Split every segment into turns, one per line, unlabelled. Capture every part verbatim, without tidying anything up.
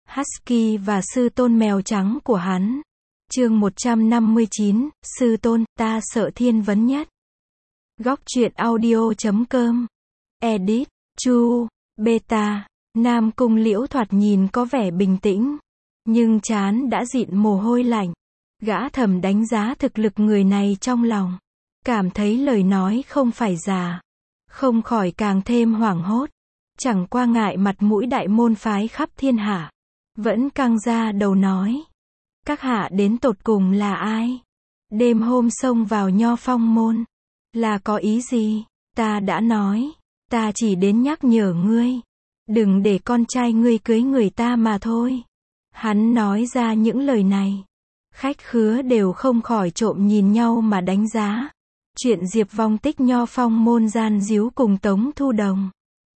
Husky và sư tôn mèo trắng của hắn. Chương một trăm năm mươi chín, sư tôn, ta sợ thiên vấn nhất. Góc truyện audio chấm com. Edit, Chu, Beta. Nam Cung Liễu thoạt nhìn có vẻ bình tĩnh, nhưng trán đã dịn mồ hôi lạnh. Gã thầm đánh giá thực lực người này trong lòng, cảm thấy lời nói không phải giả, không khỏi càng thêm hoảng hốt. Chẳng qua ngại mặt mũi đại môn phái khắp thiên hạ, vẫn căng ra đầu nói: các hạ đến tột cùng là ai? Đêm hôm xông vào Nho Phong môn, là có ý gì? Ta đã nói, ta chỉ đến nhắc nhở ngươi, đừng để con trai ngươi cưới người ta mà thôi. Hắn nói ra những lời này, khách khứa đều không khỏi trộm nhìn nhau mà đánh giá. Chuyện Diệp Vong Tích Nho Phong môn gian díu cùng Tống Thu Đồng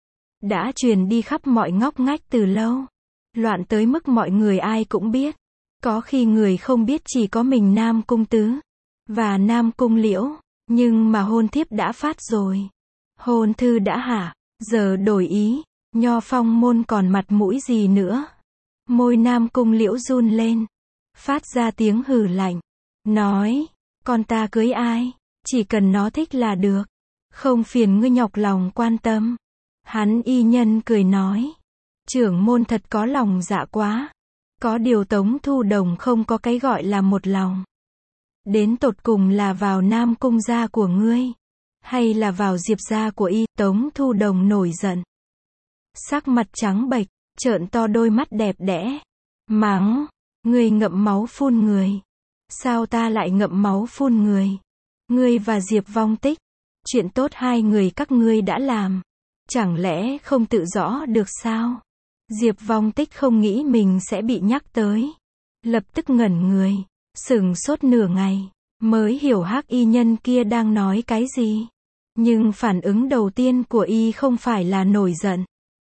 đã truyền đi khắp mọi ngóc ngách từ lâu, loạn tới mức mọi người ai cũng biết. Có khi người không biết chỉ có mình Nam Cung Tứ và Nam Cung Liễu, nhưng mà hôn thiếp đã phát rồi, hôn thư đã hạ, giờ đổi ý, Nho Phong môn còn mặt mũi gì nữa? Môi Nam Cung Liễu run lên, phát ra tiếng hừ lạnh, nói: con ta cưới ai, chỉ cần nó thích là được, không phiền ngươi nhọc lòng quan tâm. Hắn y nhân cười nói: trưởng môn thật có lòng dạ quá. Có điều Tống Thu Đồng không có cái gọi là một lòng. Đến tột cùng là vào Nam Cung gia của ngươi, hay là vào Diệp gia của y? Tống Thu Đồng nổi giận, sắc mặt trắng bệch, trợn to đôi mắt đẹp đẽ, mắng: ngươi ngậm máu phun người. Sao ta lại ngậm máu phun người? Ngươi và Diệp Vong Tích, chuyện tốt hai người các ngươi đã làm, chẳng lẽ không tự rõ được sao? Diệp Vong Tích không nghĩ mình sẽ bị nhắc tới, lập tức ngẩn người, sửng sốt nửa ngày, mới hiểu hắc y nhân kia đang nói cái gì. Nhưng phản ứng đầu tiên của y không phải là nổi giận,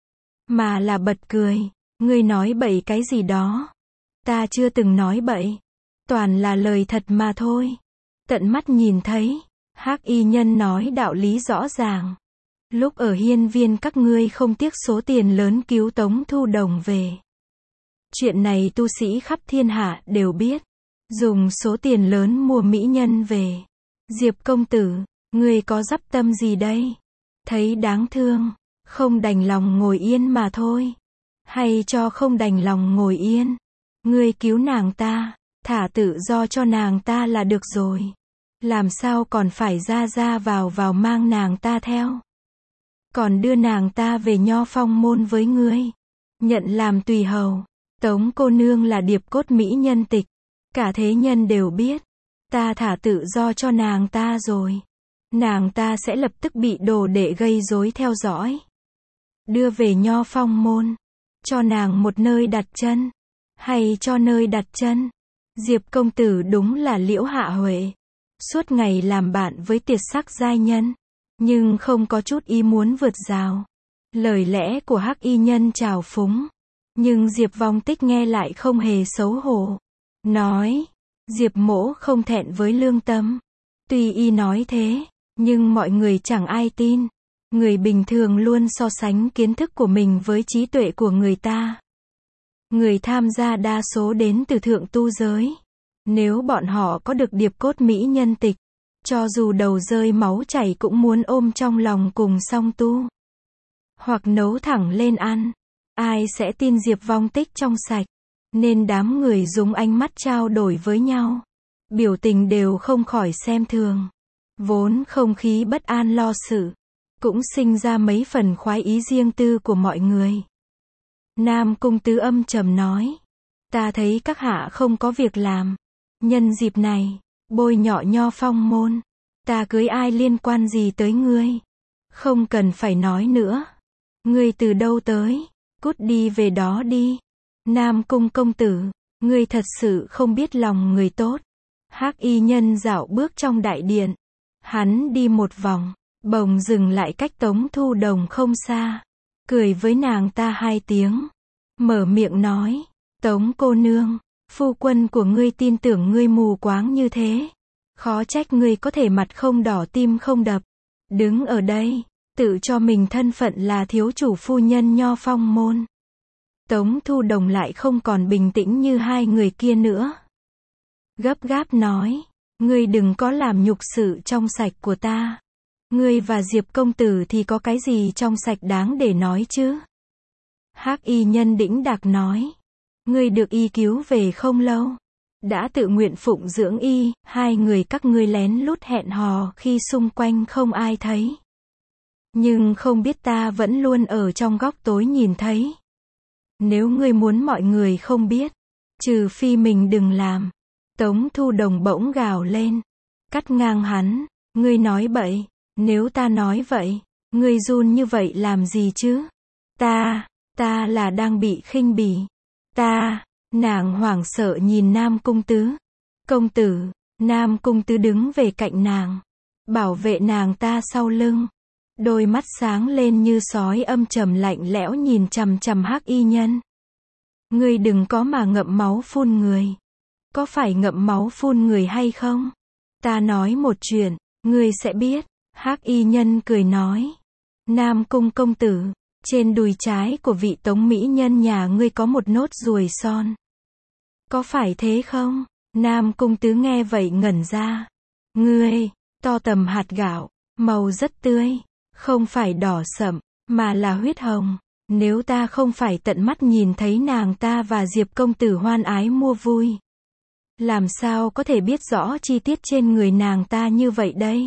mà là bật cười. Ngươi nói bậy cái gì đó? Ta chưa từng nói bậy, toàn là lời thật mà thôi. Tận mắt nhìn thấy, hắc y nhân nói đạo lý rõ ràng. Lúc ở hiên viên các ngươi không tiếc số tiền lớn cứu Tống Thu Đồng về. Chuyện này tu sĩ khắp thiên hạ đều biết. Dùng số tiền lớn mua mỹ nhân về. Diệp công tử, ngươi có dắp tâm gì đây? Thấy đáng thương, không đành lòng ngồi yên mà thôi. Hay cho không đành lòng ngồi yên, ngươi cứu nàng ta, thả tự do cho nàng ta là được rồi. Làm sao còn phải ra ra vào vào mang nàng ta theo? Còn đưa nàng ta về Nho Phong môn với ngươi, nhận làm tùy hầu. Tống cô nương là điệp cốt mỹ nhân tịch, cả thế nhân đều biết. Ta thả tự do cho nàng ta rồi, nàng ta sẽ lập tức bị đồ đệ gây rối theo dõi, đưa về Nho Phong môn, cho nàng một nơi đặt chân, hay cho nơi đặt chân. Diệp công tử đúng là Liễu Hạ Huệ, suốt ngày làm bạn với tiệt sắc giai nhân, nhưng không có chút ý muốn vượt rào. Lời lẽ của hắc y nhân trào phúng, nhưng Diệp Vong Tích nghe lại không hề xấu hổ, nói: Diệp mỗ không thẹn với lương tâm. Tuy y nói thế, nhưng mọi người chẳng ai tin. Người bình thường luôn so sánh kiến thức của mình với trí tuệ của người ta. Người tham gia đa số đến từ thượng tu giới. Nếu bọn họ có được điệp cốt mỹ nhân tịch, cho dù đầu rơi máu chảy cũng muốn ôm trong lòng cùng song tu, hoặc nấu thẳng lên ăn. Ai sẽ tin Diệp Vong Tích trong sạch? Nên đám người dùng ánh mắt trao đổi với nhau, biểu tình đều không khỏi xem thường. Vốn không khí bất an lo sự, cũng sinh ra mấy phần khoái ý riêng tư của mọi người. Nam Cung Tứ âm trầm nói: ta thấy các hạ không có việc làm, nhân dịp này bôi nhọ Nho Phong môn. Ta cưới ai liên quan gì tới ngươi? Không cần phải nói nữa. Ngươi từ đâu tới? Cút đi về đó đi. Nam Cung công tử, ngươi thật sự không biết lòng người tốt. Hắc y nhân dạo bước trong đại điện. Hắn đi một vòng, bỗng dừng lại cách Tống Thu Đồng không xa, cười với nàng ta hai tiếng, mở miệng nói: Tống cô nương, phu quân của ngươi tin tưởng ngươi mù quáng như thế, khó trách ngươi có thể mặt không đỏ tim không đập, đứng ở đây, tự cho mình thân phận là thiếu chủ phu nhân Nho Phong môn. Tống Thu Đồng lại không còn bình tĩnh như hai người kia nữa. Gấp gáp nói, ngươi đừng có làm nhục sự trong sạch của ta. Ngươi và Diệp công tử thì có cái gì trong sạch đáng để nói chứ? Hắc y nhân đĩnh đạc nói, ngươi được y cứu về không lâu. Đã tự nguyện phụng dưỡng y, hai người các ngươi lén lút hẹn hò khi xung quanh không ai thấy. Nhưng không biết ta vẫn luôn ở trong góc tối nhìn thấy. Nếu ngươi muốn mọi người không biết, trừ phi mình đừng làm. Tống Thu Đồng bỗng gào lên, cắt ngang hắn, ngươi nói bậy, nếu ta nói vậy, ngươi run như vậy làm gì chứ? Ta, ta là đang bị khinh bỉ. Ta, nàng hoảng sợ nhìn Nam Cung Tứ. Công tử, Nam Cung Tứ đứng về cạnh nàng, bảo vệ nàng ta sau lưng. Đôi mắt sáng lên như sói âm trầm lạnh lẽo nhìn chằm chằm Hắc y nhân. Ngươi đừng có mà ngậm máu phun người. Có phải ngậm máu phun người hay không? Ta nói một chuyện, ngươi sẽ biết. Hắc y nhân cười nói. Nam Cung công tử, trên đùi trái của vị tống mỹ nhân nhà ngươi có một nốt ruồi son. Có phải thế không? Nam Cung Tứ nghe vậy ngẩn ra. Ngươi, to tầm hạt gạo, màu rất tươi, không phải đỏ sậm, mà là huyết hồng. Nếu ta không phải tận mắt nhìn thấy nàng ta và Diệp công tử hoan ái mua vui, làm sao có thể biết rõ chi tiết trên người nàng ta như vậy đây?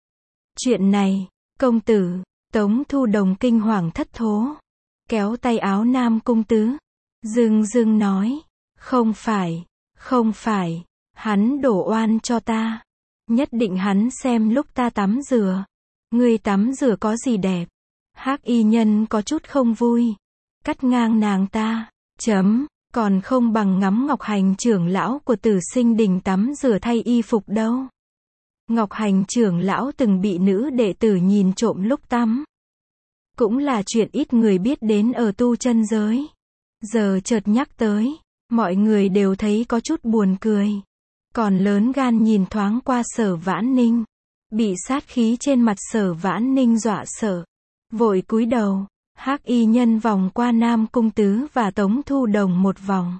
Chuyện này, công tử, Tống Thu Đồng kinh hoàng thất thố, kéo tay áo Nam Cung Tứ, dưng dưng nói, không phải, không phải, hắn đổ oan cho ta. Nhất định hắn xem lúc ta tắm rửa. Ngươi tắm rửa có gì đẹp? Hắc y nhân có chút không vui, cắt ngang nàng ta, chấm, còn không bằng ngắm Ngọc Hành trưởng lão của Tử Sinh Đình tắm rửa thay y phục đâu. Ngọc Hành trưởng lão từng bị nữ đệ tử nhìn trộm lúc tắm. Cũng là chuyện ít người biết đến ở tu chân giới. Giờ chợt nhắc tới, mọi người đều thấy có chút buồn cười. Còn lớn gan nhìn thoáng qua Sở Vãn Ninh, bị sát khí trên mặt Sở Vãn Ninh dọa sợ, vội cúi đầu. Hắc y nhân vòng qua Nam Cung Tứ và Tống Thu Đồng một vòng,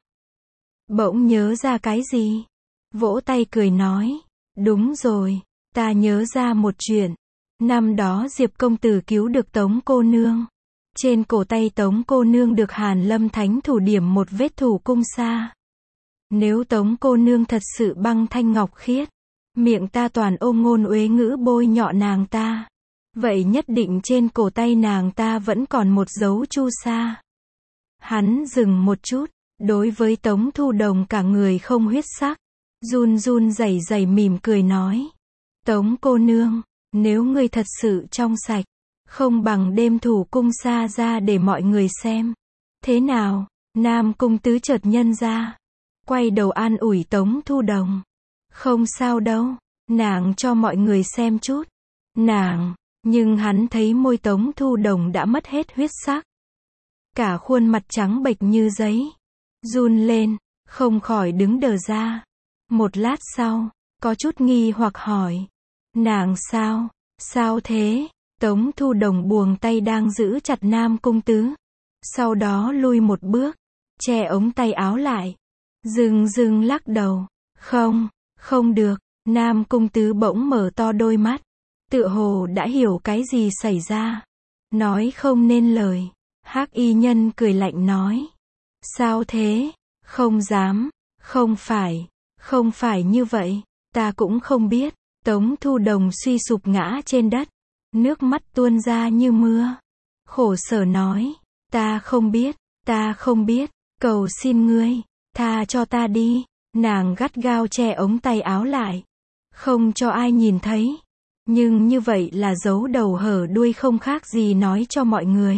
bỗng nhớ ra cái gì, vỗ tay cười nói, đúng rồi, ta nhớ ra một chuyện. Năm đó Diệp công tử cứu được Tống cô nương. Trên cổ tay Tống cô nương được Hàn Lâm Thánh thủ điểm một vết thủ cung sa. Nếu Tống cô nương thật sự băng thanh ngọc khiết, miệng ta toàn ôm ngôn uế ngữ bôi nhọ nàng ta, vậy nhất định trên cổ tay nàng ta vẫn còn một dấu chu sa. Hắn dừng một chút, đối với Tống Thu Đồng cả người không huyết sắc, run run rẩy rẩy mỉm cười nói, Tống cô nương, nếu ngươi thật sự trong sạch, không bằng đem thủ cung sa ra để mọi người xem. Thế nào? Nam Cung Tứ chợt nhân ra, quay đầu an ủi Tống Thu Đồng. Không sao đâu, nàng cho mọi người xem chút. Nàng, nhưng hắn thấy môi Tống Thu Đồng đã mất hết huyết sắc. Cả khuôn mặt trắng bệch như giấy, run lên, không khỏi đứng đờ ra. Một lát sau, có chút nghi hoặc hỏi, nàng sao, sao thế? Tống Thu Đồng buông tay đang giữ chặt Nam Cung Tứ, sau đó lui một bước, che ống tay áo lại, dưng dưng lắc đầu, không, không được. Nam Cung Tứ bỗng mở to đôi mắt, tựa hồ đã hiểu cái gì xảy ra, nói không nên lời. Hắc y nhân cười lạnh nói, sao thế? Không dám, không phải, không phải như vậy, ta cũng không biết. Tống Thu Đồng suy sụp ngã trên đất, nước mắt tuôn ra như mưa, khổ sở nói, ta không biết, ta không biết, cầu xin ngươi, tha cho ta đi. Nàng gắt gao che ống tay áo lại, không cho ai nhìn thấy, nhưng như vậy là giấu đầu hở đuôi không khác gì nói cho mọi người.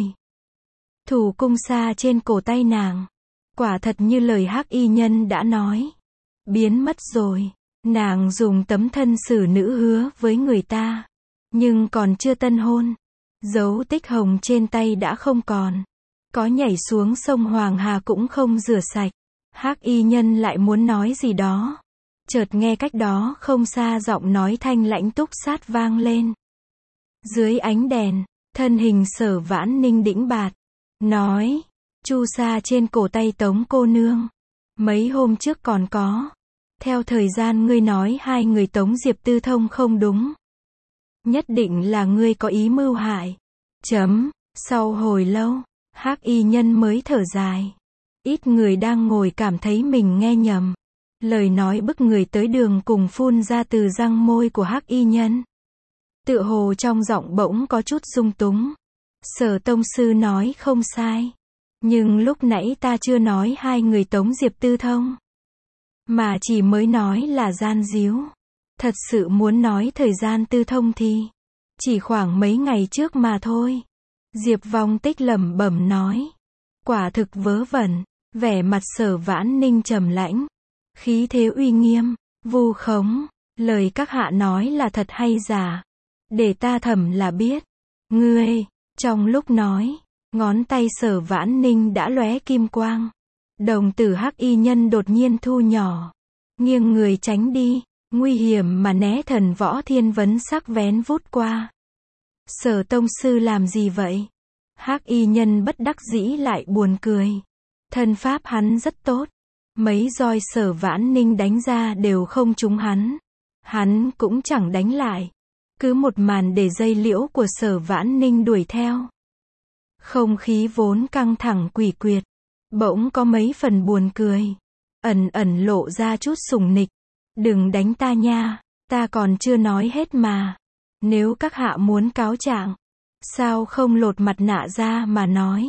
Thủ cung sa trên cổ tay nàng, quả thật như lời Hắc y nhân đã nói, biến mất rồi. Nàng dùng tấm thân xử nữ hứa với người ta, nhưng còn chưa tân hôn, dấu tích hồng trên tay đã không còn, có nhảy xuống sông Hoàng Hà cũng không rửa sạch. Hắc y nhân lại muốn nói gì đó, chợt nghe cách đó không xa giọng nói thanh lãnh túc sát vang lên. Dưới ánh đèn, thân hình Sở Vãn Ninh đĩnh bạt, nói, chu sa trên cổ tay Tống cô nương. Mấy hôm trước còn có. Theo thời gian ngươi nói hai người Tống Diệp Tư Thông không đúng. Nhất định là ngươi có ý mưu hại. Chấm. Sau hồi lâu, Hắc y nhân mới thở dài. Ít người đang ngồi cảm thấy mình nghe nhầm. Lời nói bức người tới đường cùng phun ra từ răng môi của Hắc y nhân. Tựa hồ trong giọng bỗng có chút rung túng. Sở tông sư nói không sai. Nhưng lúc nãy ta chưa nói hai người Tống Diệp Tư Thông. Mà chỉ mới nói là gian díu. Thật sự muốn nói thời gian tư thông thì chỉ khoảng mấy ngày trước mà thôi. Diệp Vong Tích lẩm bẩm nói. Quả thực vớ vẩn. Vẻ mặt Sở Vãn Ninh trầm lãnh. Khí thế uy nghiêm, vu khống. Lời các hạ nói là thật hay giả? Để ta thẩm là biết. Ngươi, trong lúc nói, ngón tay Sở Vãn Ninh đã lóe kim quang. Đồng tử Hắc y nhân đột nhiên thu nhỏ. Nghiêng người tránh đi, nguy hiểm mà né thần võ thiên vấn sắc vén vút qua. Sở tông sư làm gì vậy? Hắc y nhân bất đắc dĩ lại buồn cười. Thân pháp hắn rất tốt. Mấy roi Sở Vãn Ninh đánh ra đều không trúng hắn. Hắn cũng chẳng đánh lại. Cứ một màn để dây liễu của Sở Vãn Ninh đuổi theo. Không khí vốn căng thẳng quỷ quyệt. Bỗng có mấy phần buồn cười. Ẩn ẩn lộ ra chút sùng nịch. Đừng đánh ta nha. Ta còn chưa nói hết mà. Nếu các hạ muốn cáo trạng, sao không lột mặt nạ ra mà nói?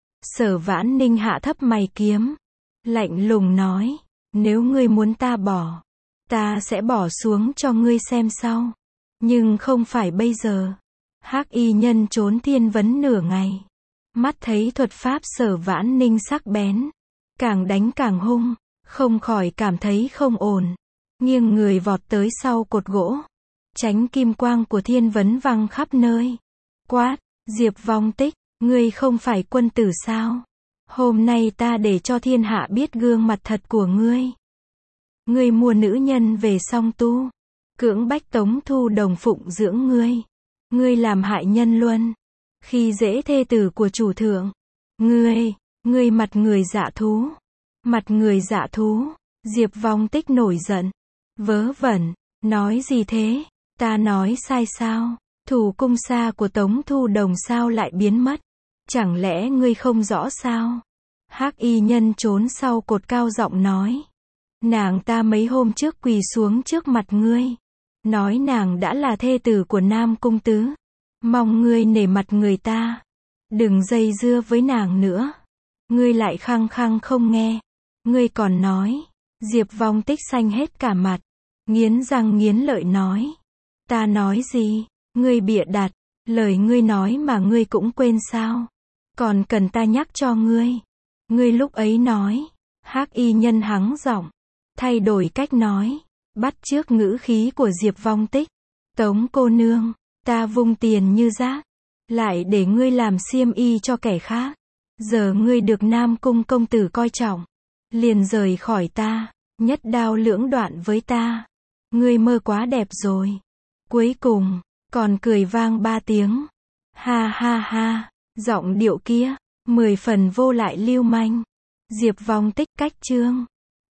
Sở Vãn Ninh hạ thấp mày kiếm. Lạnh lùng nói. Nếu ngươi muốn ta bỏ, ta sẽ bỏ xuống cho ngươi xem sau. Nhưng không phải bây giờ. Hắc y nhân trốn thiên vấn nửa ngày. Mắt thấy thuật pháp Sở Vãn Ninh sắc bén. Càng đánh càng hung. Không khỏi cảm thấy không ổn. Nghiêng người vọt tới sau cột gỗ. Tránh kim quang của thiên vấn văng khắp nơi. Quát. Diệp Vong Tích, ngươi không phải quân tử sao? Hôm nay ta để cho thiên hạ biết gương mặt thật của ngươi. Ngươi mua nữ nhân về song tu. Cưỡng bách Tống Thu Đồng phụng dưỡng ngươi. Ngươi làm hại nhân luân. Khi dễ thê tử của chủ thượng. Ngươi, ngươi mặt người dạ thú. Mặt người dạ thú. Diệp Vong Tích nổi giận. Vớ vẩn, nói gì thế? Ta nói sai sao? Thủ cung xa của Tống Thu Đồng sao lại biến mất? Chẳng lẽ ngươi không rõ sao? Hắc y nhân trốn sau cột cao giọng nói. Nàng ta mấy hôm trước quỳ xuống trước mặt ngươi. Nói nàng đã là thê tử của Nam Cung Tứ. Mong ngươi nể mặt người ta. Đừng dây dưa với nàng nữa. Ngươi lại khăng khăng không nghe. Ngươi còn nói. Diệp Vong Tích xanh hết cả mặt. Nghiến răng nghiến lợi nói. Ta nói gì? Ngươi bịa đặt. Lời ngươi nói mà ngươi cũng quên sao? Còn cần ta nhắc cho ngươi? Ngươi lúc ấy nói. Hắc y nhân hắng giọng. Thay đổi cách nói. Bắt chước ngữ khí của Diệp Vong Tích. Tống cô nương. Ta vung tiền như rác. Lại để ngươi làm xiêm y cho kẻ khác. Giờ ngươi được Nam Cung công tử coi trọng. Liền rời khỏi ta. Nhất đao lưỡng đoạn với ta. Ngươi mơ quá đẹp rồi. Cuối cùng, còn cười vang ba tiếng. Ha ha ha. Giọng điệu kia, mười phần vô lại lưu manh. Diệp Vong Tích cách chương.